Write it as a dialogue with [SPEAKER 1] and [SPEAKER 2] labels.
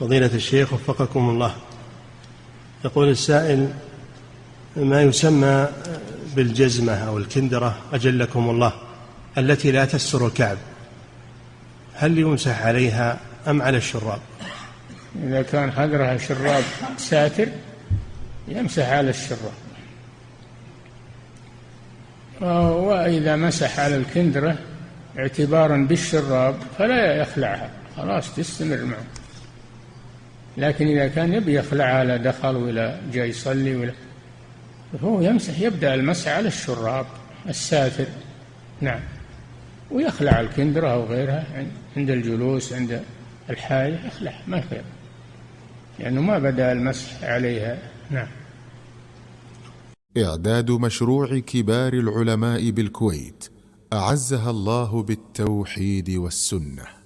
[SPEAKER 1] فضيلة الشيخ وفقكم الله، يقول السائل: ما يسمى بالجزمة أو الكندرة أجلكم الله التي لا تستر الكعب، هل يمسح عليها أم على الشراب؟
[SPEAKER 2] إذا كان حذرها شراب ساتر يمسح على الشراب، وإذا مسح على الكندرة اعتبارا بالشراب فلا يخلعها، خلاص تستمر معه. لكن إذا كان يبي يخلعها لا دخل ولا جاي يصلي ولا، فهو يمسح، يبدأ المسح على الشراب الساتر، نعم، ويخلع الكندرة أو غيرها عند الجلوس عند الحاجة، يخلع ما يخلع لأنه ما بدأ المسح عليها. نعم.
[SPEAKER 3] إعداد مشروع كبار العلماء بالكويت أعزها الله بالتوحيد والسنة.